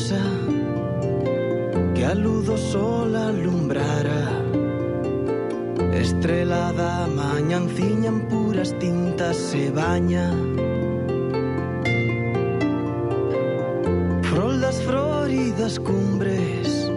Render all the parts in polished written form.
casa que a luz do sol alumbrara, estrelada mañanciña en puras tintas se baña. Froldas floridas cumbres,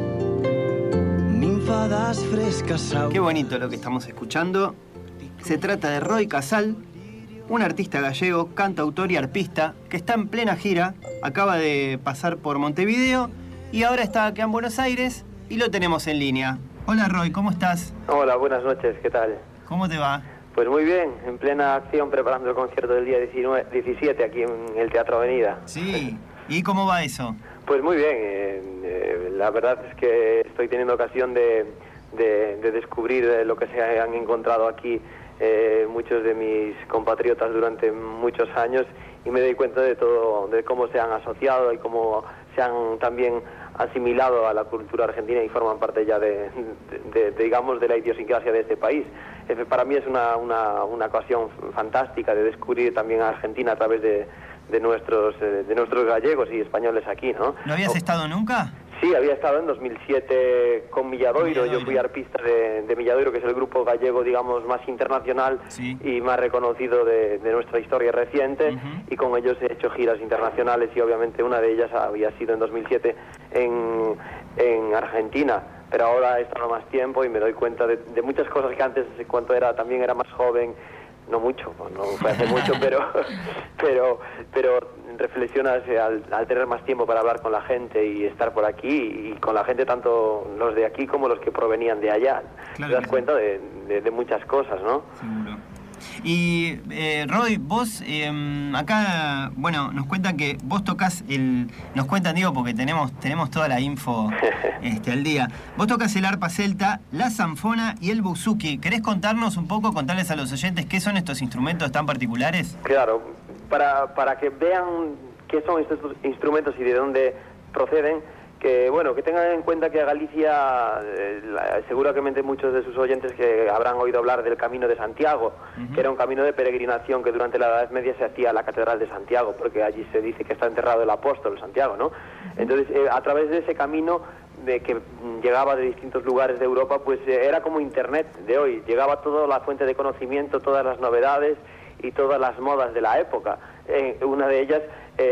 ninfadas frescas aguas. Qué bonito lo que estamos escuchando. Se trata de Roi Casal, un artista gallego, cantautor y arpista que está en plena gira, acaba de pasar por Montevideo y ahora está acá en Buenos Aires y lo tenemos en línea. Hola Roi, ¿cómo estás? Hola, buenas noches, ¿qué tal? ¿Cómo te va? Pues muy bien, en plena acción preparando el concierto del día 17 aquí en el Teatro Avenida. Sí, ¿y cómo va eso? Pues muy bien, la verdad es que estoy teniendo ocasión de descubrir lo que se han encontrado aquí muchos de mis compatriotas durante muchos años y me doy cuenta de todo, de cómo se han asociado y cómo se han también asimilado a la cultura argentina y forman parte ya digamos, de la idiosincrasia de este país. Para mí es una ocasión fantástica de descubrir también a Argentina a través de nuestros gallegos y españoles aquí, ¿no? ¿No habías estado nunca? Sí, había estado en 2007 con Milladoiro. Yo fui arpista de Milladoiro, que es el grupo gallego, digamos, más internacional y más reconocido de nuestra historia reciente, y con ellos he hecho giras internacionales y obviamente una de ellas había sido en 2007 en Argentina, pero ahora he estado más tiempo y me doy cuenta de muchas cosas que antes, cuando también era más joven, no mucho, no fue hace mucho, pero reflexionas al tener más tiempo para hablar con la gente y estar por aquí y con la gente, tanto los de aquí como los que provenían de allá. Claro, te das cuenta de muchas cosas, ¿no? Seguro. Y Roi, vos acá, bueno, nos cuentan que vos tocas nos cuentan, digo, porque tenemos toda la info al día. Vos tocas el arpa celta, la zanfona y el buzuki. ¿Querés contarnos un poco, contarles a los oyentes qué son estos instrumentos tan particulares? Claro, para que vean qué son estos instrumentos y de dónde proceden, que tengan en cuenta que a Galicia, seguramente muchos de sus oyentes que habrán oído hablar del Camino de Santiago, que era un camino de peregrinación que durante la Edad Media se hacía a la Catedral de Santiago, porque allí se dice que está enterrado el apóstol Santiago, ¿no? Entonces, a través de ese camino que llegaba de distintos lugares de Europa, pues era como Internet de hoy, llegaba toda la fuente de conocimiento, todas las novedades y todas las modas de la época. Una de ellas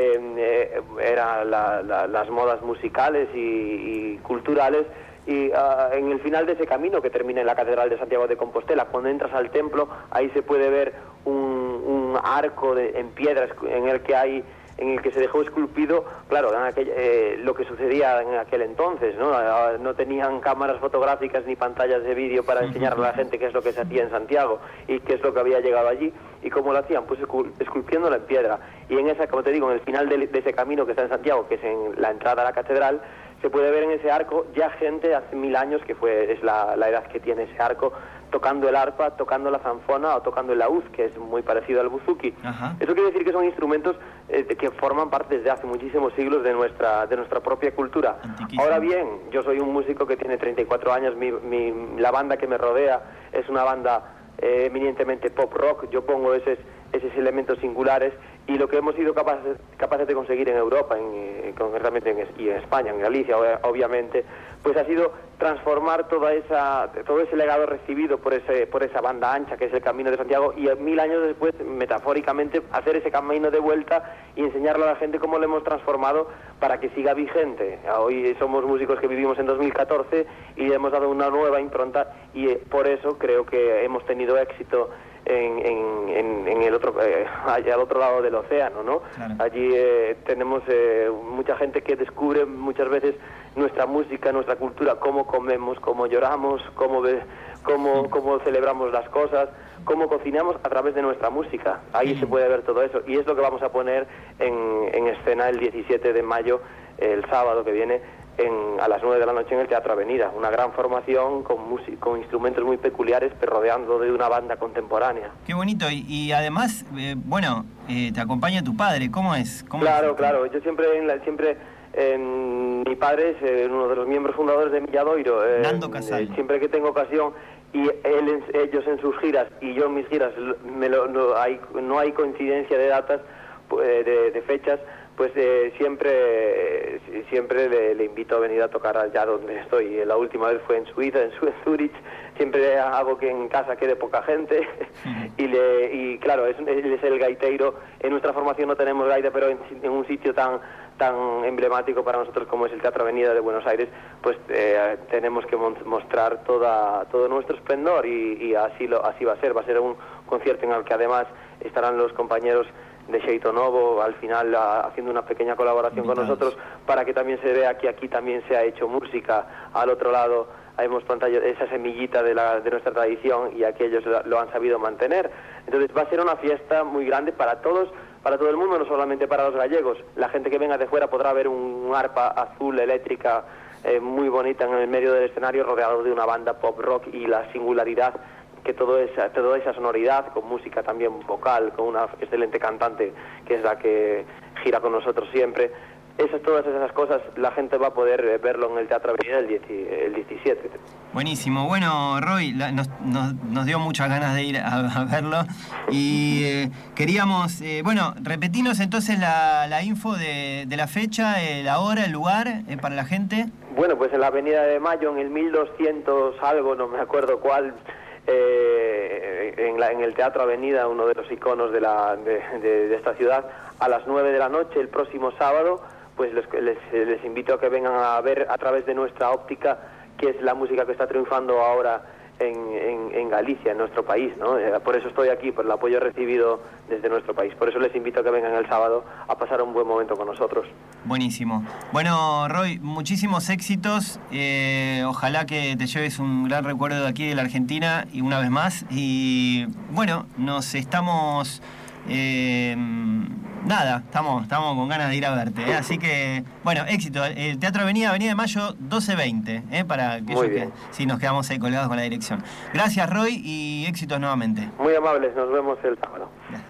era las modas musicales y culturales, y en el final de ese camino que termina en la Catedral de Santiago de Compostela, cuando entras al templo, ahí se puede ver un arco en piedras en el que se dejó esculpido, claro, lo que sucedía en aquel entonces, ¿no? No tenían cámaras fotográficas ni pantallas de vídeo para enseñarle a la gente qué es lo que se hacía en Santiago y qué es lo que había llegado allí y cómo lo hacían, pues esculpiéndola en piedra. Y en esa, como te digo, en el final de ese camino que está en Santiago, que es en la entrada a la catedral, se puede ver en ese arco ya gente hace 1000 años, que es la edad que tiene ese arco, tocando el arpa, tocando la zanfona o tocando el laúd, que es muy parecido al buzuki. Eso quiere decir que son instrumentos que forman parte desde hace muchísimos siglos de nuestra propia cultura. Ahora bien, yo soy un músico que tiene 34 años, la banda que me rodea es una banda eminentemente pop rock, yo pongo esos elementos singulares, y lo que hemos sido capaces de conseguir en Europa, concretamente en España, en Galicia, obviamente, pues ha sido transformar todo ese legado recibido por esa banda ancha que es el Camino de Santiago, y 1000 años después, metafóricamente, hacer ese camino de vuelta y enseñarle a la gente cómo lo hemos transformado para que siga vigente. Hoy somos músicos que vivimos en 2014 y le hemos dado una nueva impronta, y por eso creo que hemos tenido éxito en el otro, allá al otro lado del océano, ¿no? Claro. Allí tenemos mucha gente que descubre muchas veces nuestra música, nuestra cultura, cómo comemos, cómo lloramos, cómo celebramos las cosas, cómo cocinamos a través de nuestra música. Ahí se puede ver todo eso, y es lo que vamos a poner en escena el 17 de mayo, el sábado que viene, a las 9 de la noche en el Teatro Avenida. Una gran formación con instrumentos muy peculiares, pero rodeando de una banda contemporánea. Qué bonito. Y además, te acompaña tu padre. ¿Cómo es? Claro. Yo siempre mi padre es uno de los miembros fundadores de Milladoiro. Nando Casal. Siempre que tengo ocasión, y ellos en sus giras y yo en mis giras, no hay coincidencia de datas, de fechas, pues siempre le invito a venir a tocar allá donde estoy. La última vez fue en Suiza, en Zurich. Siempre hago que en casa quede poca gente. Y claro, él es el gaiteiro. En nuestra formación no tenemos gaita, pero en un sitio tan emblemático para nosotros como es el Teatro Avenida de Buenos Aires, pues tenemos que mostrar todo nuestro esplendor y así va a ser. Va a ser un concierto en el que además estarán los compañeros de Xeito Novo, al final haciendo una pequeña colaboración con nosotros, para que también se vea que aquí también se ha hecho música. Al otro lado hemos plantado esa semillita de nuestra tradición y aquellos lo han sabido mantener. Entonces va a ser una fiesta muy grande para todos, para todo el mundo, no solamente para los gallegos. La gente que venga de fuera podrá ver un arpa azul eléctrica muy bonita en el medio del escenario, rodeado de una banda pop rock, y la singularidad que toda esa sonoridad, con música también vocal, con una excelente cantante que es la que gira con nosotros siempre. Todas esas cosas la gente va a poder verlo en el Teatro Avenida el 17. Buenísimo. Bueno, Roy, nos dio muchas ganas de ir a verlo y queríamos, repetinos entonces la info de la fecha, la hora, el lugar para la gente. Bueno, pues en la Avenida de Mayo, en el 1200 algo, no me acuerdo cuál, en el Teatro Avenida, uno de los iconos de esta ciudad, a las 9 de la noche el próximo sábado. Pues les invito a que vengan a ver a través de nuestra óptica qué es la música que está triunfando ahora en Galicia, en nuestro país, ¿no? Por eso estoy aquí, por el apoyo recibido desde nuestro país. Por eso les invito a que vengan el sábado a pasar un buen momento con nosotros. Buenísimo. Bueno, Roy, muchísimos éxitos. Ojalá que te lleves un gran recuerdo de aquí de la Argentina y una vez más. Y bueno, nos estamos... estamos con ganas de ir a verte, así que, bueno, éxito. El Teatro Avenida de Mayo 12:20, para aquellos que sí nos quedamos ahí colgados con la dirección. Gracias, Roy, y éxitos nuevamente. Muy amables, nos vemos el sábado. Gracias.